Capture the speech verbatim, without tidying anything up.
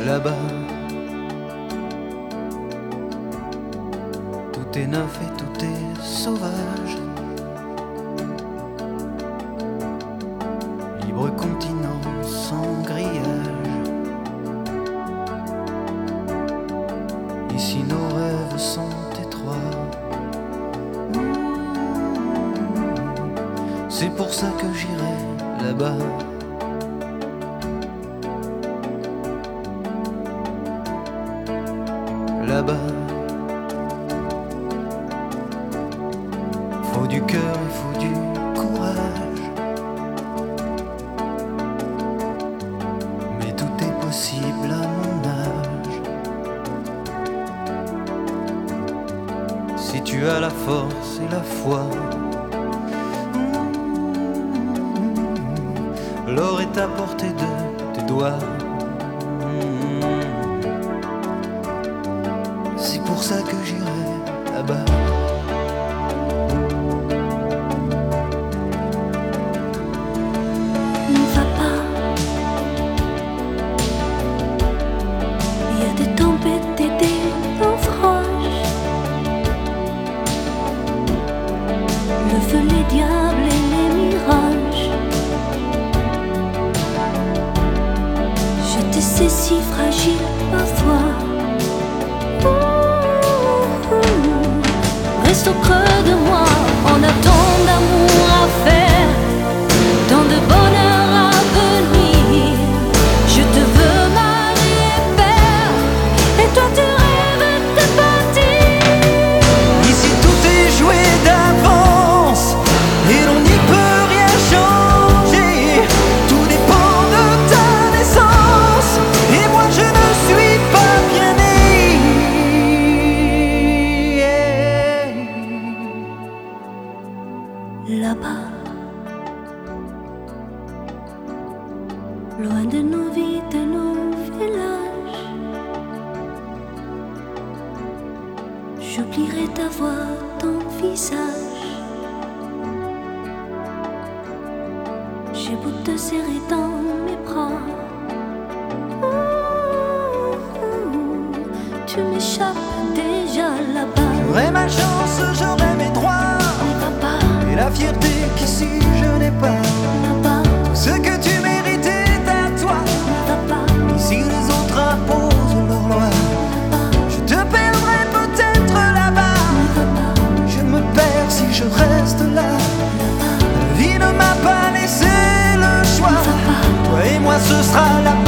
là-bas. Tout est neuf et tout est sauvage. Libre continent sans grillage. Ici nos rêves sont étroits. C'est pour ça que j'irai là-bas. Là-bas, faut du cœur et faut du courage. Mais tout est possible à mon âge. Si tu as la force et la foi, l'or est à portée de tes doigts. C'est pour ça que j'irai là-bas. Ne va pas. Il y a des tempêtes et des naufrages. Le feu, les diables et les mirages. Je te sais si fragile parfois. Reste au creux de moi, on a tant d'amour à faire, tant de bonheur à venir. Je te veux mari et père, et toi tu rêves de partir. Ici tout est joué d'avance, et l'on n'y peut rien changer. Tout dépend de ta naissance, et moi je ne suis pas bien né. Là-bas, loin de nos vies, de nos villages, j'oublierai ta voix, ton visage. J'ai beau te serrer dans mes bras, tu m'échappes déjà là-bas. J'aurai ma chance, j'aurai mes droits, Ne va pas et la fierté qu'ici je n'ai pas. là-bas, Ce que tu mérites est à toi. ne va pas Ici les autres imposent leurs lois. là-bas, Je te perdrai peut-être là-bas. ne va pas Je me perds si je reste là. là-bas, La vie ne m'a pas laissé le choix. ne va pas. Toi et moi ce sera la